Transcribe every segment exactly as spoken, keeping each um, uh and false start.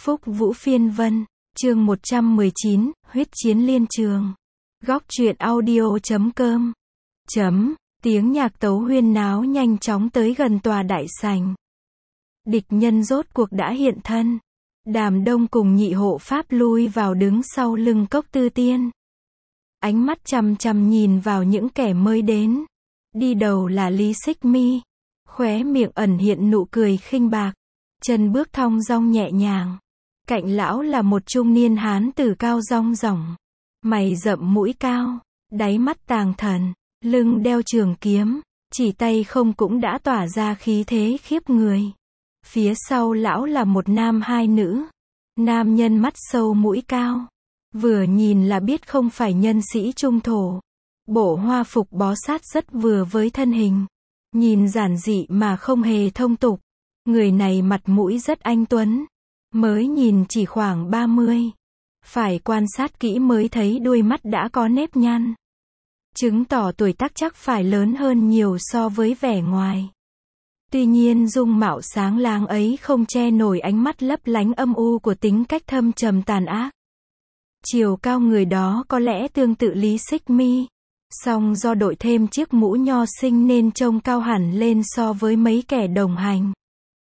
Phúc Vũ Phiên Vân, chương một trăm mười chín, huyết chiến liên trường. Góc truyện audio chấm com. Chấm, tiếng nhạc tấu huyên náo nhanh chóng tới gần tòa đại sảnh. Địch nhân rốt cuộc đã hiện thân. Đàm Đông cùng nhị hộ pháp lui vào đứng sau lưng Cốc Tư Tiên. Ánh mắt chằm chằm nhìn vào những kẻ mới đến. Đi đầu là Lý Xích Mi. Khóe miệng ẩn hiện nụ cười khinh bạc. Chân bước thong dong nhẹ nhàng. Cạnh lão là một trung niên hán tử cao rong ròng. Mày rậm mũi cao. Đáy mắt tàng thần. Lưng đeo trường kiếm. Chỉ tay không cũng đã tỏa ra khí thế khiếp người. Phía sau lão là một nam hai nữ. Nam nhân mắt sâu mũi cao. Vừa nhìn là biết không phải nhân sĩ trung thổ. Bộ hoa phục bó sát rất vừa với thân hình. Nhìn giản dị mà không hề thông tục. Người này mặt mũi rất anh tuấn. Mới nhìn chỉ khoảng ba mươi. Phải quan sát kỹ mới thấy đuôi mắt đã có nếp nhăn. Chứng tỏ tuổi tác chắc phải lớn hơn nhiều so với vẻ ngoài. Tuy nhiên dung mạo sáng láng ấy không che nổi ánh mắt lấp lánh âm u của tính cách thâm trầm tàn ác. Chiều cao người đó có lẽ tương tự Lý Xích Mi. Song do đội thêm chiếc mũ nho sinh nên trông cao hẳn lên so với mấy kẻ đồng hành.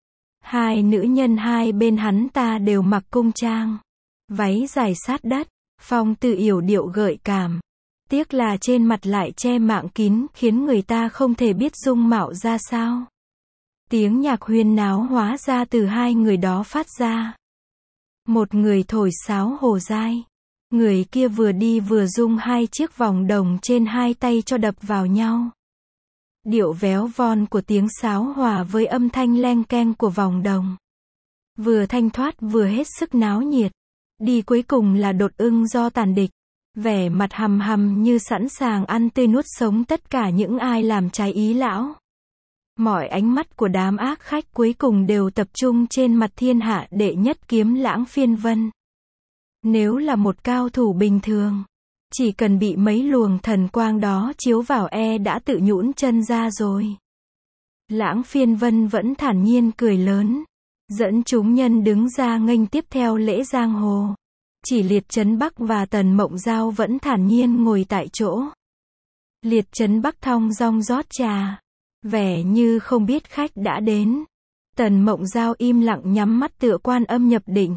Hai nữ nhân hai bên hắn ta đều mặc cung trang. Váy dài sát đất, phong tư yểu điệu gợi cảm. Tiếc là trên mặt lại che mạng kín khiến người ta không thể biết dung mạo ra sao. Tiếng nhạc huyên náo hóa ra từ hai người đó phát ra. Một người thổi sáo hồ dai. Người kia vừa đi vừa rung hai chiếc vòng đồng trên hai tay cho đập vào nhau. Điệu véo von của tiếng sáo hòa với âm thanh leng keng của vòng đồng. Vừa thanh thoát vừa hết sức náo nhiệt. Đi cuối cùng là Đột Ưng Do Tàn Địch. Vẻ mặt hầm hầm như sẵn sàng ăn tươi nuốt sống tất cả những ai làm trái ý lão. Mọi ánh mắt của đám ác khách cuối cùng đều tập trung trên mặt thiên hạ đệ nhất kiếm Lãng Phiên Vân. Nếu là một cao thủ bình thường, chỉ cần bị mấy luồng thần quang đó chiếu vào e đã tự nhũn chân ra rồi. Lãng Phiên Vân vẫn thản nhiên cười lớn, dẫn chúng nhân đứng ra nghênh tiếp theo lễ giang hồ. Chỉ Liệt Trấn Bắc và Tần Mộng Giao vẫn thản nhiên ngồi tại chỗ. Liệt Trấn Bắc thong dong rót trà, vẻ như không biết khách đã đến. Tần Mộng Giao im lặng nhắm mắt tựa Quan Âm nhập định.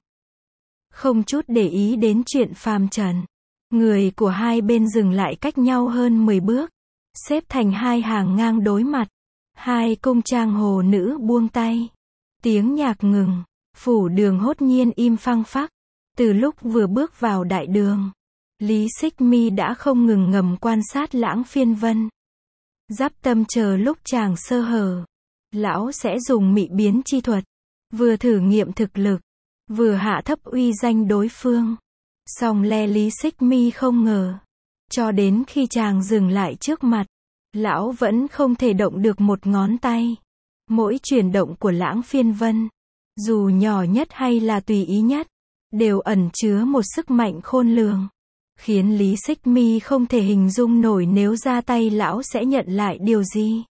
Không chút để ý đến chuyện phàm trần. Người của hai bên dừng lại cách nhau hơn mười bước. Xếp thành hai hàng ngang đối mặt. Hai cung trang hồ nữ buông tay. Tiếng nhạc ngừng. Phủ đường hốt nhiên im phăng phắc. Từ lúc vừa bước vào đại đường, Lý Xích Mi đã không ngừng ngầm quan sát Lãng Phiên Vân. Giáp tâm chờ lúc chàng sơ hở. Lão sẽ dùng mị biến chi thuật. Vừa thử nghiệm thực lực. Vừa hạ thấp uy danh đối phương. Song le Lý Xích Mi không ngờ. Cho đến khi chàng dừng lại trước mặt, lão vẫn không thể động được một ngón tay. Mỗi chuyển động của Lãng Phiên Vân, dù nhỏ nhất hay là tùy ý nhất, đều ẩn chứa một sức mạnh khôn lường. Khiến Lý Xích Mi không thể hình dung nổi nếu ra tay lão sẽ nhận lại điều gì.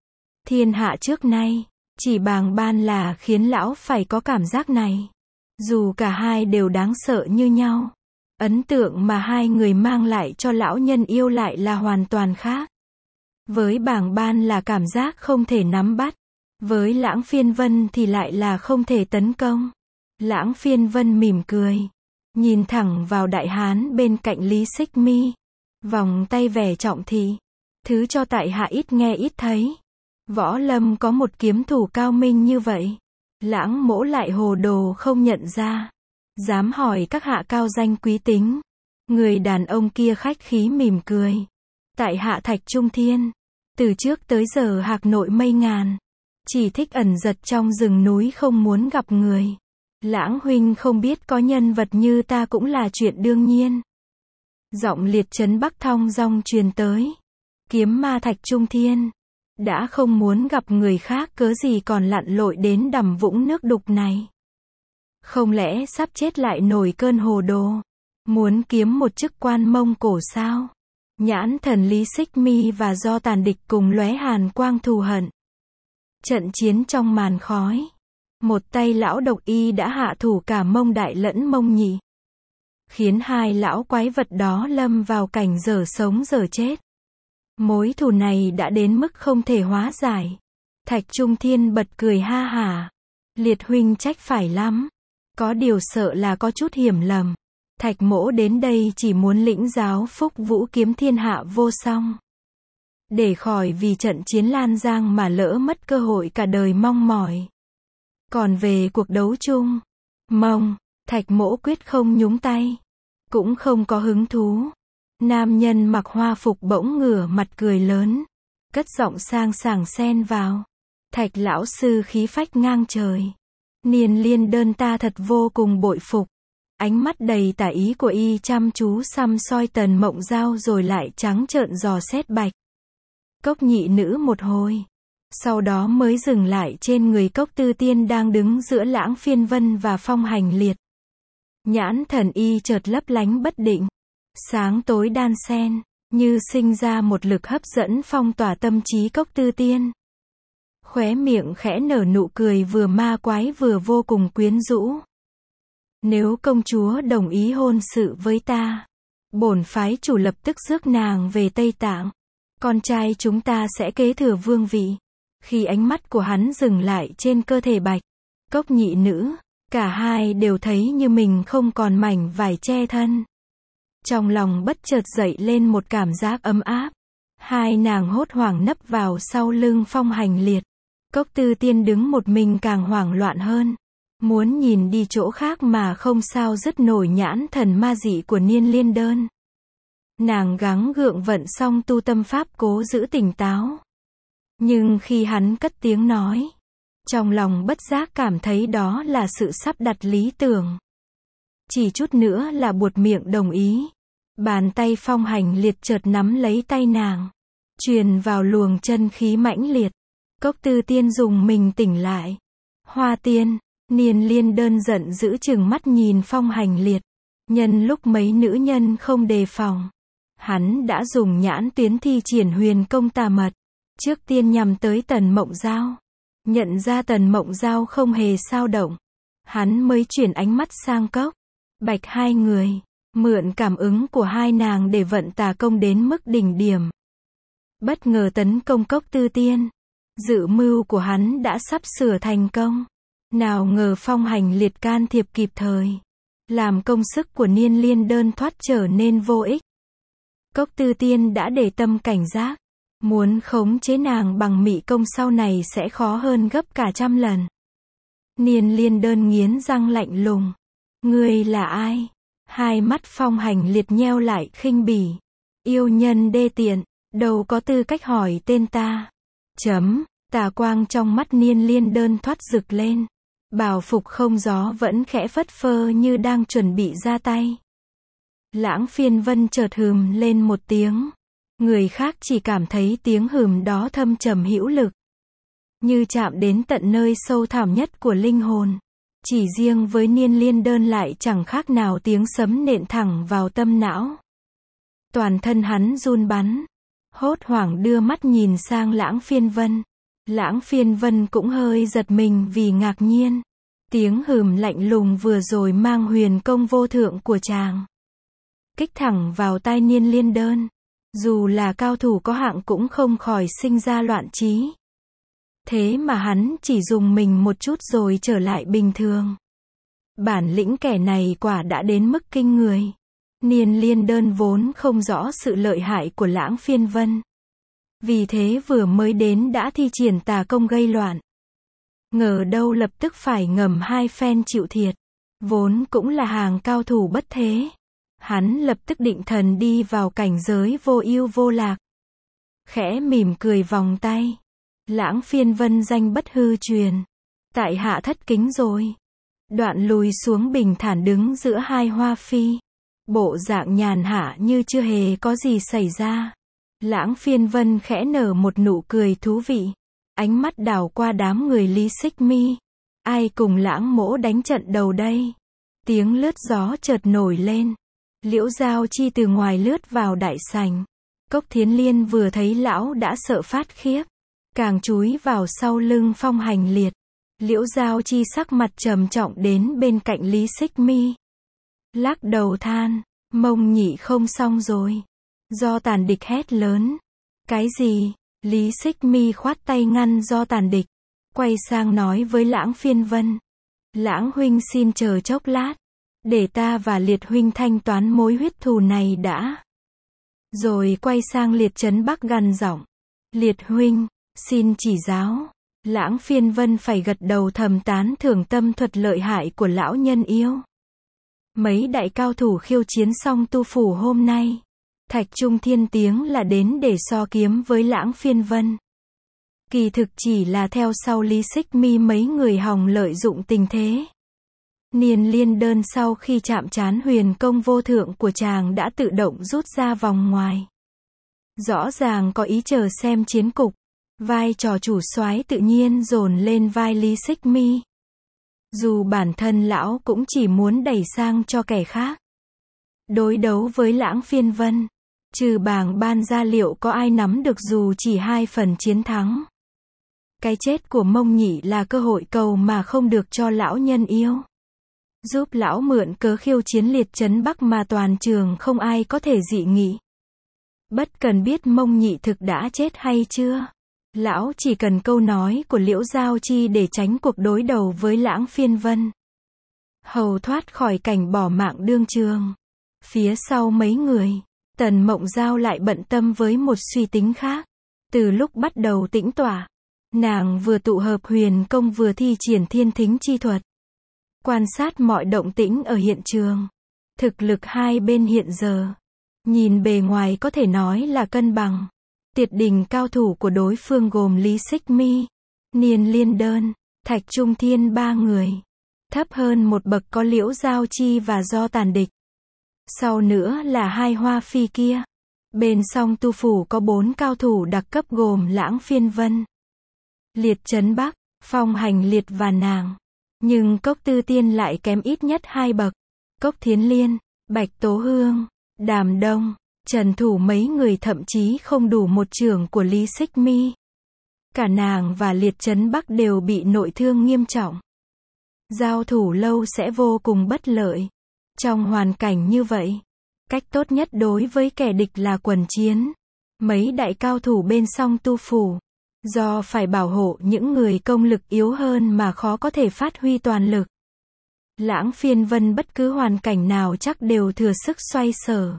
Thiên hạ trước nay, chỉ Bàng Ban là khiến lão phải có cảm giác này. Dù cả hai đều đáng sợ như nhau, ấn tượng mà hai người mang lại cho lão nhân yêu lại là hoàn toàn khác. Với Bàng Ban là cảm giác không thể nắm bắt, với Lãng Phiên Vân thì lại là không thể tấn công. Lãng Phiên Vân mỉm cười, nhìn thẳng vào đại hán bên cạnh Lý Xích Mi, vòng tay vẻ trọng thị. Thứ cho tại hạ ít nghe ít thấy. Võ lâm có một kiếm thủ cao minh như vậy. Lãng mỗ lại hồ đồ không nhận ra. Dám hỏi các hạ cao danh quý tính. Người đàn ông kia khách khí mỉm cười. Tại hạ Thạch Trung Thiên. Từ trước tới giờ hạc nội mây ngàn. Chỉ thích ẩn giật trong rừng núi không muốn gặp người. Lãng huynh không biết có nhân vật như ta cũng là chuyện đương nhiên. Giọng Liệt Trấn Bắc thong dong truyền tới. Kiếm ma Thạch Trung Thiên. Đã không muốn gặp người khác cớ gì còn lặn lội đến đầm vũng nước đục này. Không lẽ sắp chết lại nổi cơn hồ đồ. Muốn kiếm một chức quan Mông Cổ sao? Nhãn thần Lý Xích Mi và Do Tàn Địch cùng lóe hàn quang thù hận. Trận chiến trong màn khói. Một tay lão độc y đã hạ thủ cả Mông Đại lẫn Mông Nhị, khiến hai lão quái vật đó lâm vào cảnh dở sống dở chết. Mối thù này đã đến mức không thể hóa giải. Thạch Trung Thiên bật cười ha hả. Liệt huynh trách phải lắm. Có điều sợ là có chút hiểm lầm. Thạch mỗ đến đây chỉ muốn lĩnh giáo phúc vũ kiếm thiên hạ vô song. Để khỏi vì trận chiến Lan Giang mà lỡ mất cơ hội cả đời mong mỏi. Còn về cuộc đấu chung, Mông, Thạch mỗ quyết không nhúng tay. Cũng không có hứng thú. Nam nhân mặc hoa phục bỗng ngửa mặt cười lớn. Cất giọng sang sảng xen vào. Thạch lão sư khí phách ngang trời. Niên Liên Đơn ta thật vô cùng bội phục. Ánh mắt đầy tả ý của y chăm chú săm soi Tần Mộng Giao rồi lại trắng trợn dò xét Bạch Cốc nhị nữ một hồi. Sau đó mới dừng lại trên người Cốc Tư Tiên đang đứng giữa Lãng Phiên Vân và Phong Hành Liệt. Nhãn thần y chợt lấp lánh bất định. Sáng tối đan xen, như sinh ra một lực hấp dẫn phong tỏa tâm trí Cốc Tư Tiên. Khóe miệng khẽ nở nụ cười vừa ma quái vừa vô cùng quyến rũ. Nếu công chúa đồng ý hôn sự với ta, bổn phái chủ lập tức rước nàng về Tây Tạng. Con trai chúng ta sẽ kế thừa vương vị. Khi ánh mắt của hắn dừng lại trên cơ thể Bạch Cốc nhị nữ, cả hai đều thấy như mình không còn mảnh vải che thân. Trong lòng bất chợt dậy lên một cảm giác ấm áp. Hai nàng hốt hoảng nấp vào sau lưng Phong Hành Liệt. Cốc Tư Tiên đứng một mình càng hoảng loạn hơn. Muốn nhìn đi chỗ khác mà không sao dứt nổi nhãn thần ma dị của Niên Liên Đơn. Nàng gắng gượng vận xong tu tâm pháp cố giữ tỉnh táo. Nhưng khi hắn cất tiếng nói, trong lòng bất giác cảm thấy đó là sự sắp đặt lý tưởng. Chỉ chút nữa là buột miệng đồng ý. Bàn tay Phong Hành Liệt chợt nắm lấy tay nàng, truyền vào luồng chân khí mãnh liệt. Cốc Tư Tiên dùng mình tỉnh lại. Hoa Tiên, Niên Liên Đơn giận dữ chừng mắt nhìn Phong Hành Liệt. Nhân lúc mấy nữ nhân không đề phòng, hắn đã dùng nhãn tuyến thi triển huyền công tà mật. Trước tiên nhằm tới Tần Mộng Giao. Nhận ra Tần Mộng Giao không hề sao động, hắn mới chuyển ánh mắt sang Cốc Bạch hai người. Mượn cảm ứng của hai nàng để vận tà công đến mức đỉnh điểm. Bất ngờ tấn công Cốc Tư Tiên. Dự mưu của hắn đã sắp sửa thành công. Nào ngờ Phong Hành Liệt can thiệp kịp thời, làm công sức của Niên Liên Đơn thoát trở nên vô ích. Cốc Tư Tiên đã để tâm cảnh giác. Muốn khống chế nàng bằng mị công sau này sẽ khó hơn gấp cả trăm lần. Niên Liên Đơn nghiến răng lạnh lùng. Ngươi là ai? Hai mắt Phong Hành Liệt nheo lại khinh bỉ. Yêu nhân đê tiện, đâu có tư cách hỏi tên ta. Chấm, tà quang trong mắt Niên Liên Đơn thoát rực lên. Bảo phục không gió vẫn khẽ phất phơ như đang chuẩn bị ra tay. Lãng Phiên Vân chợt hừm lên một tiếng. Người khác chỉ cảm thấy tiếng hừm đó thâm trầm hữu lực, như chạm đến tận nơi sâu thẳm nhất của linh hồn. Chỉ riêng với Niên Liên Đơn lại chẳng khác nào tiếng sấm nện thẳng vào tâm não. Toàn thân hắn run bắn, hốt hoảng đưa mắt nhìn sang Lãng Phiên Vân. Lãng Phiên Vân cũng hơi giật mình vì ngạc nhiên. Tiếng hừm lạnh lùng vừa rồi mang huyền công vô thượng của chàng, kích thẳng vào tai Niên Liên Đơn. Dù là cao thủ có hạng cũng không khỏi sinh ra loạn trí. Thế mà hắn chỉ dùng mình một chút rồi trở lại bình thường. Bản lĩnh kẻ này quả đã đến mức kinh người. Niên Liên Đơn vốn không rõ sự lợi hại của Lãng Phiên Vân. Vì thế vừa mới đến đã thi triển tà công gây loạn. Ngờ đâu lập tức phải ngầm hai phen chịu thiệt. Vốn cũng là hàng cao thủ bất thế. Hắn lập tức định thần đi vào cảnh giới vô ưu vô lạc. Khẽ mỉm cười vòng tay. Lãng Phiên Vân danh bất hư truyền. Tại hạ thất kính rồi. Đoạn lùi xuống bình thản đứng giữa hai hoa phi. Bộ dạng nhàn hạ như chưa hề có gì xảy ra. Lãng Phiên Vân khẽ nở một nụ cười thú vị. Ánh mắt đảo qua đám người Lý Xích Mi. Ai cùng Lãng mỗ đánh trận đầu đây? Tiếng lướt gió chợt nổi lên. Liễu Giao Chi từ ngoài lướt vào đại sảnh. Cốc Thiến Liên vừa thấy lão đã sợ phát khiếp. Càng chúi vào sau lưng Phong Hành Liệt. Liễu Giao Chi sắc mặt trầm trọng đến bên cạnh Lý Xích Mi. Lắc đầu than, Mông Nhị không xong rồi. Do Tàn Địch hét lớn. Cái gì? Lý Xích Mi khoát tay ngăn Do Tàn Địch. Quay sang nói với Lãng Phiên Vân. Lãng huynh xin chờ chốc lát. Để ta và Liệt huynh thanh toán mối huyết thù này đã. Rồi quay sang Liệt Trấn Bắc gằn giọng. Liệt huynh, xin chỉ giáo. Lãng Phiên Vân phải gật đầu thầm tán thưởng tâm thuật lợi hại của lão nhân yêu. Mấy đại cao thủ khiêu chiến xong tu phủ hôm nay. Thạch Trung Thiên tiếng là đến để so kiếm với Lãng Phiên Vân. Kỳ thực chỉ là theo sau Lý Xích Mi mấy người hòng lợi dụng tình thế. Niên Liên Đơn sau khi chạm trán huyền công vô thượng của chàng đã tự động rút ra vòng ngoài. Rõ ràng có ý chờ xem chiến cục. Vai trò chủ soái tự nhiên dồn lên vai Lý Xích Mi. Dù bản thân lão cũng chỉ muốn đẩy sang cho kẻ khác. Đối đấu với Lãng Phiên Vân, trừ bảng ban ra liệu có ai nắm được dù chỉ hai phần chiến thắng. Cái chết của Mông Nhị là cơ hội cầu mà không được cho lão nhân yêu. Giúp lão mượn cớ khiêu chiến Liệt Trấn Bắc mà toàn trường không ai có thể dị nghị. Bất cần biết Mông Nhị thực đã chết hay chưa. Lão chỉ cần câu nói của Liễu Giao Chi để tránh cuộc đối đầu với Lãng Phiên Vân. Hầu thoát khỏi cảnh bỏ mạng đương trường. Phía sau mấy người, Tần Mộng Giao lại bận tâm với một suy tính khác. Từ lúc bắt đầu tĩnh tọa, nàng vừa tụ hợp huyền công vừa thi triển thiên thính chi thuật. Quan sát mọi động tĩnh ở hiện trường. Thực lực hai bên hiện giờ, nhìn bề ngoài có thể nói là cân bằng. Tuyệt đỉnh cao thủ của đối phương gồm Lý Xích Mi, Niên Liên Đơn, Thạch Trung Thiên ba người. Thấp hơn một bậc có Liễu Giao Chi và Do Tàn Địch. Sau nữa là hai hoa phi kia. Bên song tu phủ có bốn cao thủ đặc cấp gồm Lãng Phiên Vân, Liệt Trấn Bắc, Phong Hành Liệt và nàng. Nhưng Cốc Tư Tiên lại kém ít nhất hai bậc. Cốc Thiến Liên, Bạch Tố Hương, Đàm Đông, Trần Thủ mấy người thậm chí không đủ một chưởng của Lý Xích Mi. Cả nàng và Liệt Trấn Bắc đều bị nội thương nghiêm trọng. Giao thủ lâu sẽ vô cùng bất lợi. Trong hoàn cảnh như vậy, cách tốt nhất đối với kẻ địch là quần chiến. Mấy đại cao thủ bên song tu phủ, do phải bảo hộ những người công lực yếu hơn mà khó có thể phát huy toàn lực. Lãng Phiên Vân bất cứ hoàn cảnh nào chắc đều thừa sức xoay sở.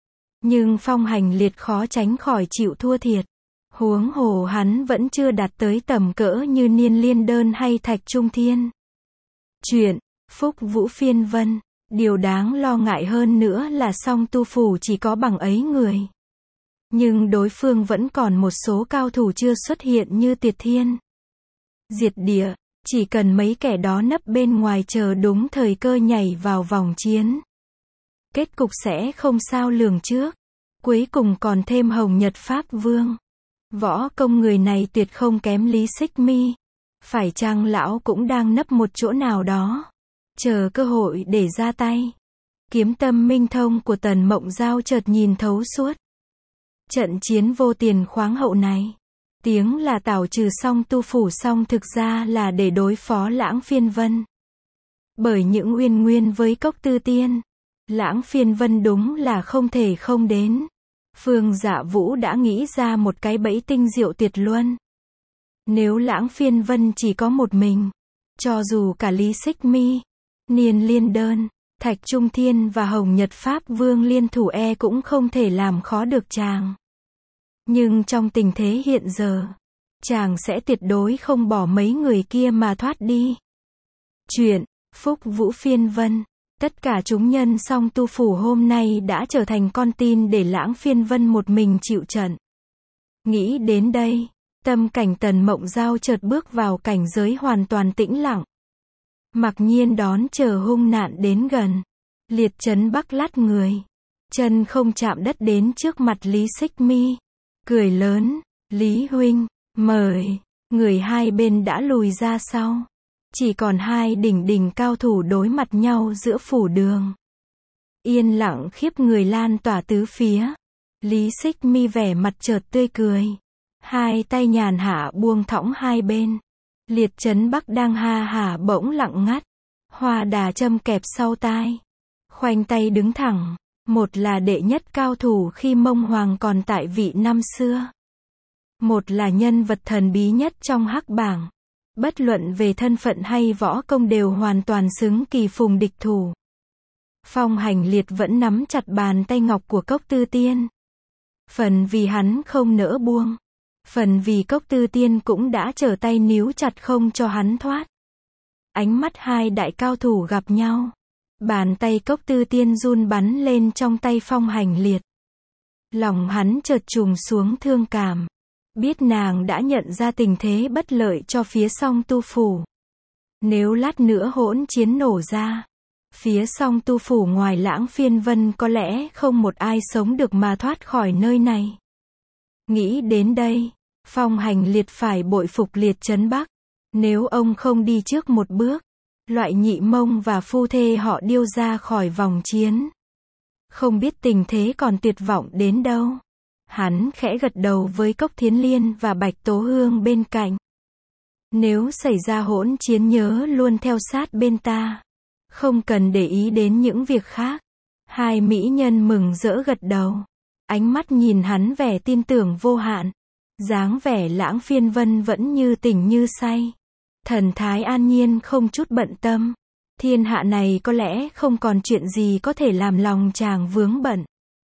Nhưng Phong Hành Liệt khó tránh khỏi chịu thua thiệt. Huống hồ hắn vẫn chưa đạt tới tầm cỡ như Niên Liên Đơn hay Thạch Trung Thiên. Chuyện Phúc Vũ Phiên Vân. Điều đáng lo ngại hơn nữa là song tu phủ chỉ có bằng ấy người. Nhưng đối phương vẫn còn một số cao thủ chưa xuất hiện như Tiệt Thiên, Diệt Địa. Chỉ cần mấy kẻ đó nấp bên ngoài chờ đúng thời cơ nhảy vào vòng chiến, kết cục sẽ không sao lường trước. Cuối cùng còn thêm Hồng Nhật Pháp Vương. Võ công người này tuyệt không kém Lý Xích Mi. Phải chăng lão cũng đang nấp một chỗ nào đó, chờ cơ hội để ra tay. Kiếm tâm minh thông của Tần Mộng Giao chợt nhìn thấu suốt. Trận chiến vô tiền khoáng hậu này, tiếng là tảo trừ song tu phủ song thực ra là để đối phó Lãng Phiên Vân. Bởi những uyên nguyên với Cốc Tư Tiên, Lãng Phiên Vân đúng là không thể không đến. Phương Dạ Vũ đã nghĩ ra một cái bẫy tinh diệu tuyệt luân. Nếu Lãng Phiên Vân chỉ có một mình, cho dù cả Lý Xích Mi, Niên Liên Đơn, Thạch Trung Thiên và Hồng Nhật Pháp Vương liên thủ e cũng không thể làm khó được chàng. Nhưng trong tình thế hiện giờ, chàng sẽ tuyệt đối không bỏ mấy người kia mà thoát đi. Chuyện Phúc Vũ Phiên Vân. Tất cả chúng nhân song tu phủ hôm nay đã trở thành con tin để Lãng Phiên Vân một mình chịu trận. Nghĩ đến đây, tâm cảnh Tần Mộng Giao chợt bước vào cảnh giới hoàn toàn tĩnh lặng. Mặc nhiên đón chờ hung nạn đến gần. Liệt Trấn Bắc lắt người, chân không chạm đất đến trước mặt Lý Xích Mi. Cười lớn, Lý huynh, mời. Người hai bên đã lùi ra sau. Chỉ còn hai đỉnh đỉnh cao thủ đối mặt nhau giữa phủ đường. Yên lặng khiếp người lan tỏa tứ phía. Lý Xích Mi vẻ mặt chợt tươi cười. Hai tay nhàn hạ buông thõng hai bên. Liệt Trấn Bắc đang ha hả bỗng lặng ngắt. Hoa đà châm kẹp sau tai. Khoanh tay đứng thẳng. Một là đệ nhất cao thủ khi Mông Hoàng còn tại vị năm xưa. Một là nhân vật thần bí nhất trong hắc bảng. Bất luận về thân phận hay võ công đều hoàn toàn xứng kỳ phùng địch thủ. Phong Hành Liệt vẫn nắm chặt bàn tay ngọc của Cốc Tư Tiên. Phần vì hắn không nỡ buông. Phần vì Cốc Tư Tiên cũng đã trở tay níu chặt không cho hắn thoát. Ánh mắt hai đại cao thủ gặp nhau. Bàn tay Cốc Tư Tiên run bắn lên trong tay Phong Hành Liệt. Lòng hắn chợt trùng xuống thương cảm. Biết nàng đã nhận ra tình thế bất lợi cho phía Song Tu Phủ. Nếu lát nữa hỗn chiến nổ ra, phía Song Tu Phủ ngoài Lãng Phiên Vân có lẽ không một ai sống được mà thoát khỏi nơi này. Nghĩ đến đây, Phong Hành Liệt phải bội phục Liệt Trấn Bắc. Nếu ông không đi trước một bước, loại Nhị Mông và phu thê họ điêu ra khỏi vòng chiến. Không biết tình thế còn tuyệt vọng đến đâu. Hắn khẽ gật đầu với Cốc Thiến Liên và Bạch Tố Hương bên cạnh. Nếu xảy ra hỗn chiến nhớ luôn theo sát bên ta. Không cần để ý đến những việc khác. Hai mỹ nhân mừng rỡ gật đầu. Ánh mắt nhìn hắn vẻ tin tưởng vô hạn. Dáng vẻ Lãng Phiên Vân vẫn như tỉnh như say. Thần thái an nhiên không chút bận tâm. Thiên hạ này có lẽ không còn chuyện gì có thể làm lòng chàng vướng bận.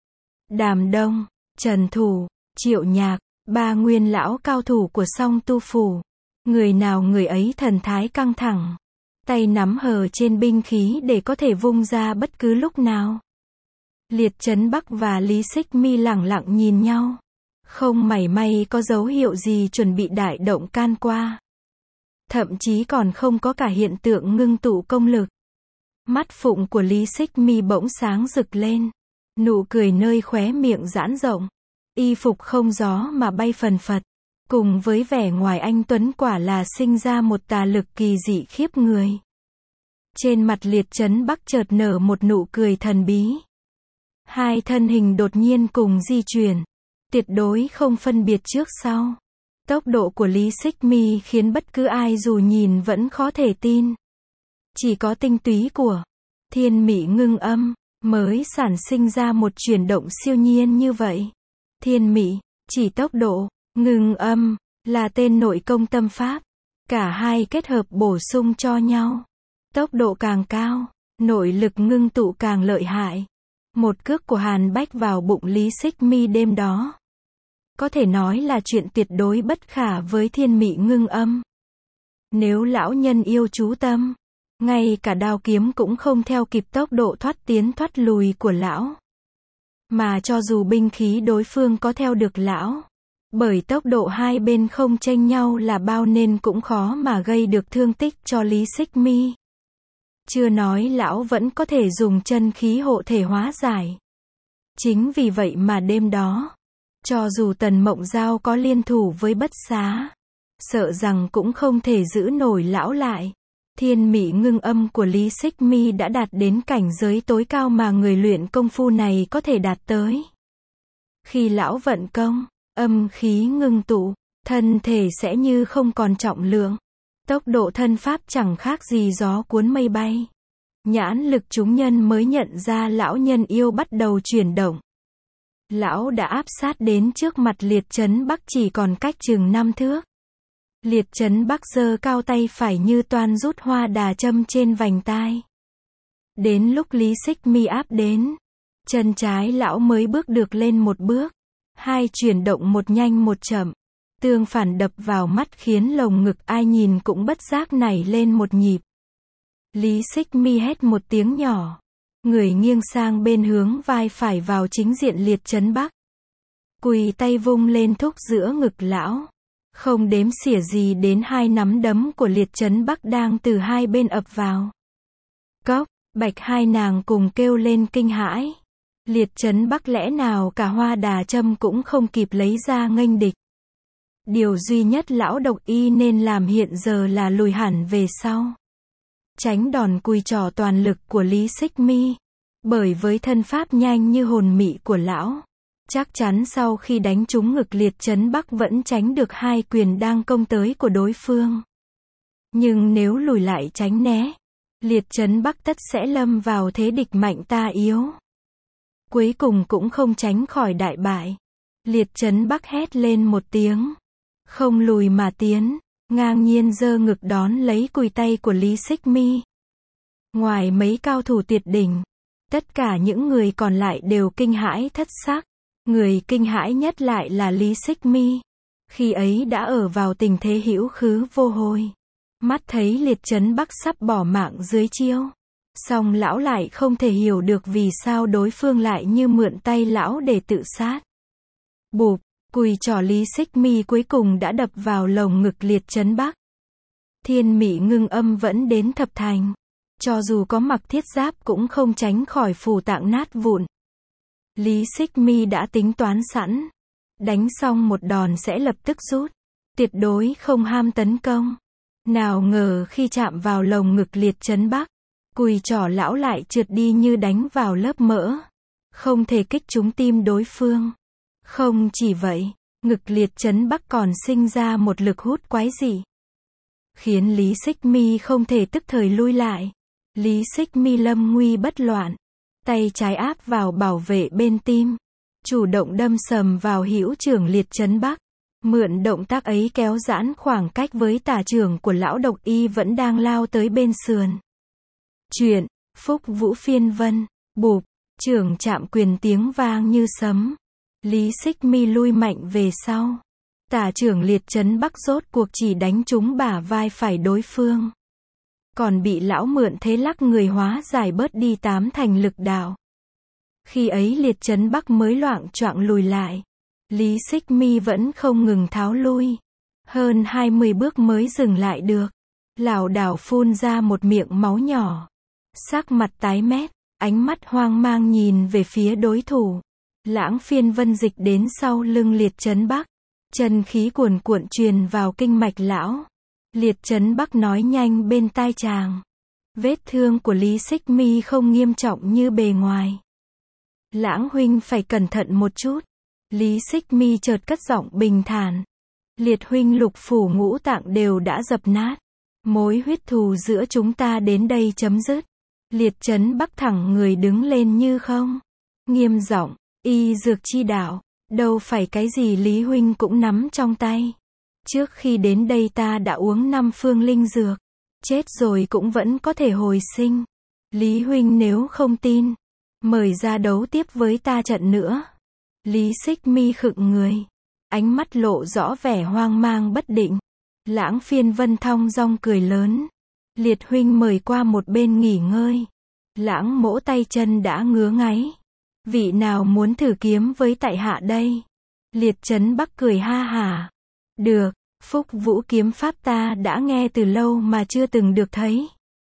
Đàm Đông, Trần Thủ, Triệu Nhạc, ba nguyên lão cao thủ của Song Tu Phủ. Người nào người ấy thần thái căng thẳng. Tay nắm hờ trên binh khí để có thể vung ra bất cứ lúc nào. Liệt Trấn Bắc và Lý Xích Mi lẳng lặng nhìn nhau. Không mảy may có dấu hiệu gì chuẩn bị đại động can qua. Thậm chí còn không có cả hiện tượng ngưng tụ công lực. Mắt phụng của Lý Xích Mi bỗng sáng rực lên. Nụ cười nơi khóe miệng giãn rộng. Y phục không gió mà bay phần phật. Cùng với vẻ ngoài anh tuấn quả là sinh ra một tà lực kỳ dị khiếp người. Trên mặt Liệt Trấn Bắc chợt nở một nụ cười thần bí. Hai thân hình đột nhiên cùng di chuyển. Tuyệt đối không phân biệt trước sau. Tốc độ của Lý Xích Mi khiến bất cứ ai dù nhìn vẫn khó thể tin. Chỉ có tinh túy của Thiên Mị Ngưng Âm mới sản sinh ra một chuyển động siêu nhiên như vậy. Thiên Mị, chỉ tốc độ, Ngưng Âm là tên nội công tâm pháp. Cả hai kết hợp bổ sung cho nhau. Tốc độ càng cao, nội lực ngưng tụ càng lợi hại. Một cước của Hàn Bách vào bụng Lý Xích Mi đêm đó. Có thể nói là chuyện tuyệt đối bất khả với Thiên Mị Ngưng Âm. Nếu lão nhân yêu chú tâm, ngay cả đao kiếm cũng không theo kịp tốc độ thoát tiến thoát lùi của lão. Mà cho dù binh khí đối phương có theo được lão, bởi tốc độ hai bên không chênh nhau là bao nên cũng khó mà gây được thương tích cho Lý Xích Mi. Chưa nói lão vẫn có thể dùng chân khí hộ thể hóa giải. Chính vì vậy mà đêm đó, cho dù Tần Mộng Giao có liên thủ với Bất Xá, sợ rằng cũng không thể giữ nổi lão lại. Thiên Mị Ngưng Âm của Lý Xích Mi đã đạt đến cảnh giới tối cao mà người luyện công phu này có thể đạt tới. Khi lão vận công, âm khí ngưng tụ, thân thể sẽ như không còn trọng lượng. Tốc độ thân pháp chẳng khác gì gió cuốn mây bay. Nhãn lực chúng nhân mới nhận ra lão nhân yêu bắt đầu chuyển động. Lão đã áp sát đến trước mặt Liệt Trấn Bắc chỉ còn cách chừng năm thước. Liệt Trấn Bắc giơ cao tay phải như toan rút hoa đà châm trên vành tai. Đến lúc Lý Xích Mi áp đến, chân trái lão mới bước được lên một bước. Hai chuyển động một nhanh một chậm. Tương phản đập vào mắt khiến lồng ngực ai nhìn cũng bất giác nảy lên một nhịp. Lý Xích Mi hét một tiếng nhỏ. Người nghiêng sang bên hướng vai phải vào chính diện Liệt Trấn Bắc. Quỳ tay vung lên thúc giữa ngực lão. Không đếm xỉa gì đến hai nắm đấm của Liệt Trấn Bắc đang từ hai bên ập vào. Cốc, Bạch hai nàng cùng kêu lên kinh hãi. Liệt Trấn Bắc lẽ nào cả hoa đà châm cũng không kịp lấy ra nghênh địch. Điều duy nhất lão độc y nên làm hiện giờ là lùi hẳn về sau. Tránh đòn cùi trò toàn lực của Lý Xích Mi. Bởi với thân pháp nhanh như hồn mị của lão, chắc chắn sau khi đánh trúng ngực Liệt Trấn Bắc vẫn tránh được hai quyền đang công tới của đối phương. Nhưng nếu lùi lại tránh né, Liệt trấn Bắc tất sẽ lâm vào thế địch mạnh ta yếu. Cuối cùng cũng không tránh khỏi đại bại. Liệt trấn Bắc hét lên một tiếng. Không lùi mà tiến, ngang nhiên giơ ngực đón lấy cùi tay của Lý Xích Mi. Ngoài mấy cao thủ tuyệt đỉnh, tất cả những người còn lại đều kinh hãi thất sắc. Người kinh hãi nhất lại là Lý Xích Mi. Khi ấy đã ở vào tình thế hữu khứ vô hồi. Mắt thấy Liệt trấn Bắc sắp bỏ mạng dưới chiêu. Song lão lại không thể hiểu được vì sao đối phương lại như mượn tay lão để tự sát. Bụp, cùi trỏ Lý Xích Mi cuối cùng đã đập vào lồng ngực Liệt trấn Bắc. Thiên Mị Ngưng Âm vẫn đến thập thành. Cho dù có mặc thiết giáp cũng không tránh khỏi phù tạng nát vụn. Lý Xích Mi đã tính toán sẵn. Đánh xong một đòn sẽ lập tức rút. Tuyệt đối không ham tấn công. Nào ngờ khi chạm vào lồng ngực Liệt trấn Bắc, cùi trỏ lão lại trượt đi như đánh vào lớp mỡ. Không thể kích trúng tim đối phương. Không chỉ vậy, ngực Liệt trấn Bắc còn sinh ra một lực hút quái dị. Khiến Lý Xích Mi không thể tức thời lui lại. Lý Xích Mi lâm nguy bất loạn. Tay trái áp vào bảo vệ bên tim. Chủ động đâm sầm vào hữu trưởng Liệt trấn Bắc. Mượn động tác ấy kéo giãn khoảng cách với tả trưởng của lão độc y vẫn đang lao tới bên sườn. Chuyện, Phúc Vũ Phiên Vân, bụp, trưởng chạm quyền tiếng vang như sấm. Lý Xích Mi lui mạnh về sau. Tả trưởng Liệt trấn Bắc rốt cuộc chỉ đánh trúng bả vai phải đối phương. Còn bị lão mượn thế lắc người hóa giải bớt đi tám thành lực đạo. Khi ấy Liệt trấn Bắc mới loạng choạng lùi lại. Lý Xích Mi vẫn không ngừng tháo lui. Hơn hai mươi bước mới dừng lại được. Lảo đảo phun ra một miệng máu nhỏ. Sắc mặt tái mét, ánh mắt hoang mang nhìn về phía đối thủ. Lãng Phiên Vân dịch đến sau lưng Liệt trấn Bắc. Chân khí cuồn cuộn truyền vào kinh mạch lão. Liệt trấn Bắc nói nhanh bên tai chàng. Vết thương của Lý Xích Mi không nghiêm trọng như bề ngoài. Lãng huynh phải cẩn thận một chút. Lý Xích Mi chợt cất giọng bình thản. Liệt huynh lục phủ ngũ tạng đều đã dập nát. Mối huyết thù giữa chúng ta đến đây chấm dứt. Liệt trấn Bắc thẳng người đứng lên như không. Nghiêm giọng, y dược chi đạo, đâu phải cái gì Lý huynh cũng nắm trong tay. Trước khi đến đây ta đã uống năm phương linh dược. Chết rồi cũng vẫn có thể hồi sinh. Lý huynh nếu không tin, mời ra đấu tiếp với ta trận nữa. Lý Xích Mi khựng người. Ánh mắt lộ rõ vẻ hoang mang bất định. Lãng Phiên Vân thong dong cười lớn. Liệt huynh mời qua một bên nghỉ ngơi. Lãng mỗ tay chân đã ngứa ngáy. Vị nào muốn thử kiếm với tại hạ đây? Liệt trấn Bắc cười ha hả. Được, Phúc Vũ kiếm pháp ta đã nghe từ lâu mà chưa từng được thấy.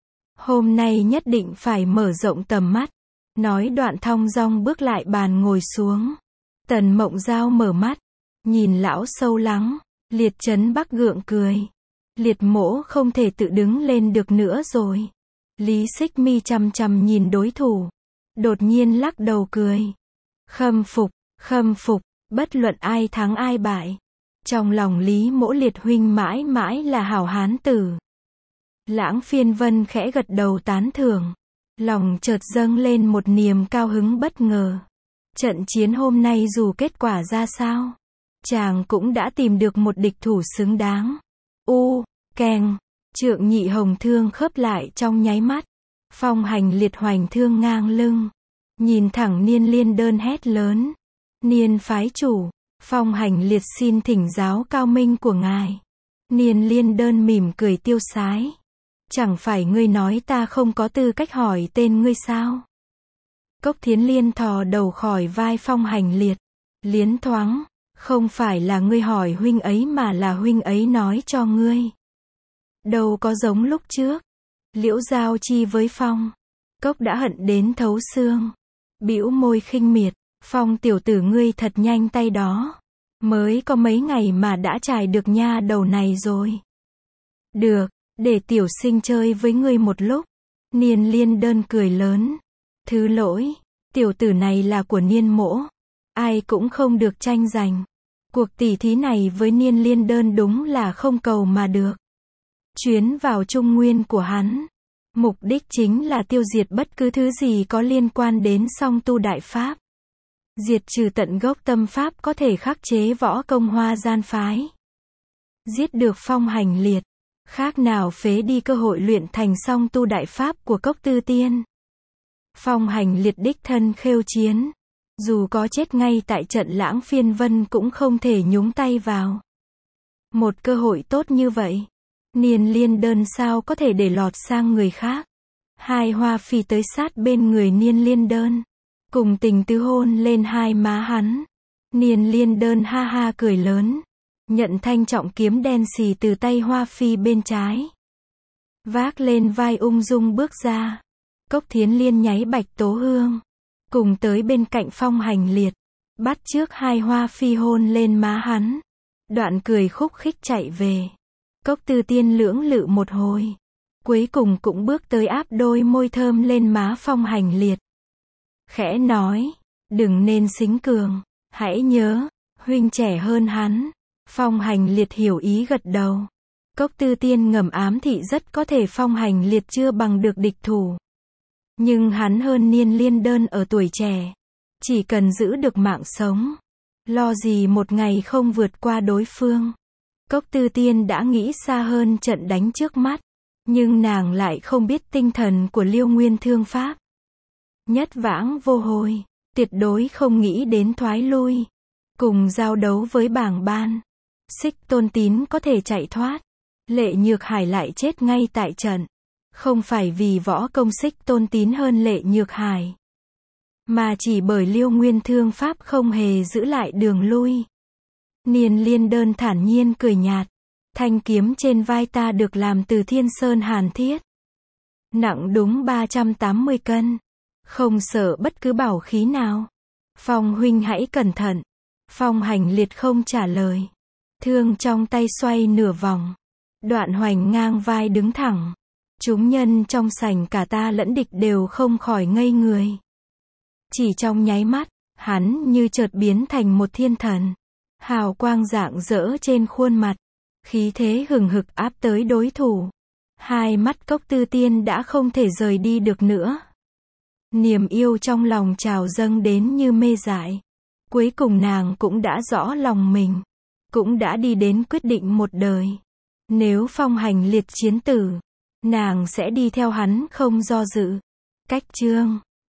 Hôm nay nhất định phải mở rộng tầm mắt. Nói đoạn thong dong bước lại bàn ngồi xuống. Tần Mộng Giao mở mắt. Nhìn lão sâu lắng. Liệt trấn Bắc gượng cười. Liệt mỗ không thể tự đứng lên được nữa rồi. Lý Xích Mi chằm chằm nhìn đối thủ. Đột nhiên lắc đầu cười. Khâm phục, khâm phục, bất luận ai thắng ai bại. Trong lòng Lý mỗ Liệt huynh mãi mãi là hảo hán tử. Lãng Phiên Vân khẽ gật đầu tán thưởng. Lòng chợt dâng lên một niềm cao hứng bất ngờ. Trận chiến hôm nay dù kết quả ra sao, chàng cũng đã tìm được một địch thủ xứng đáng. U, keng, trượng nhị hồng thương khớp lại trong nháy mắt. Phong Hành Liệt hoành thương ngang lưng. Nhìn thẳng Niên Liên Đơn hét lớn. Niên phái chủ, Phong Hành Liệt xin thỉnh giáo cao minh của ngài. Niên Liên Đơn mỉm cười tiêu sái. Chẳng phải ngươi nói ta không có tư cách hỏi tên ngươi sao? Cốc Thiến Liên thò đầu khỏi vai Phong Hành Liệt. Liến thoáng, không phải là ngươi hỏi huynh ấy mà là huynh ấy nói cho ngươi. Đâu có giống lúc trước. Liễu Giao Chi với Phong. Cốc đã hận đến thấu xương. Bĩu môi khinh miệt. Phong tiểu tử ngươi thật nhanh tay đó. Mới có mấy ngày mà đã trải được nha đầu này rồi. Được, để tiểu sinh chơi với ngươi một lúc. Niên Liên Đơn cười lớn. Thứ lỗi, tiểu tử này là của Niên mỗ. Ai cũng không được tranh giành. Cuộc tỉ thí này với Niên Liên Đơn đúng là không cầu mà được. chuyến vào Trung Nguyên của hắn. Mục đích chính là tiêu diệt bất cứ thứ gì có liên quan đến song tu đại pháp. Diệt trừ tận gốc tâm pháp có thể khắc chế võ công Hoa Gian phái. Giết được Phong Hành Liệt, khác nào phế đi cơ hội luyện thành song tu đại pháp của Cốc Tư Tiên. Phong Hành Liệt đích thân khêu chiến, dù có chết ngay tại trận Lãng Phiên Vân cũng không thể nhúng tay vào. Một cơ hội tốt như vậy, Niên Liên Đơn sao có thể để lọt sang người khác. Hai Hoa Phi tới sát bên người Niên Liên Đơn, cùng tình tứ hôn lên hai má hắn. Niên Liên Đơn ha ha cười lớn, nhận thanh trọng kiếm đen xì từ tay Hoa Phi bên trái, vác lên vai ung dung bước ra. Cốc Thiến Liên nháy Bạch Tố Hương, cùng tới bên cạnh Phong Hành Liệt, bắt trước hai Hoa Phi hôn lên má hắn, đoạn cười khúc khích chạy về. Cốc Tư Tiên lưỡng lự một hồi, cuối cùng cũng bước tới áp đôi môi thơm lên má Phong Hành Liệt, khẽ nói, đừng nên xính cường, hãy nhớ, huynh trẻ hơn hắn. Phong Hành Liệt hiểu ý gật đầu. Cốc Tư Tiên ngầm ám thị rất có thể Phong Hành Liệt chưa bằng được địch thủ, nhưng hắn hơn Niên Liên Đơn ở tuổi trẻ, chỉ cần giữ được mạng sống, lo gì một ngày không vượt qua đối phương. Cốc Tư Tiên đã nghĩ xa hơn trận đánh trước mắt, nhưng nàng lại không biết tinh thần của Liêu Nguyên Thương Pháp. Nhất vãng vô hồi, tuyệt đối không nghĩ đến thoái lui, cùng giao đấu với Bảng Ban. Xích Tôn Tín có thể chạy thoát, Lệ Nhược Hải lại chết ngay tại trận. Không phải vì võ công Xích Tôn Tín hơn Lệ Nhược Hải, mà chỉ bởi Liêu Nguyên Thương Pháp không hề giữ lại đường lui. Niên Liên Đơn thản nhiên cười nhạt, thanh kiếm trên vai ta được làm từ Thiên Sơn Hàn Thiết, nặng đúng ba trăm tám mươi cân, không sợ bất cứ bảo khí nào. Phong huynh hãy cẩn thận. Phong Hành Liệt không trả lời, thương trong tay xoay nửa vòng, đoạn hoành ngang vai đứng thẳng. Chúng nhân trong sảnh cả ta lẫn địch đều không khỏi ngây người. Chỉ trong nháy mắt, hắn như chợt biến thành một thiên thần, hào quang rạng rỡ trên khuôn mặt, khí thế hừng hực áp tới đối thủ. Hai mắt Cốc Tư Tiên đã không thể rời đi được nữa. Niềm yêu trong lòng trào dâng đến như mê dại. Cuối cùng nàng cũng đã rõ lòng mình, cũng đã đi đến quyết định một đời. Nếu Phong Hành Liệt chiến tử, nàng sẽ đi theo hắn không do dự. Cách chương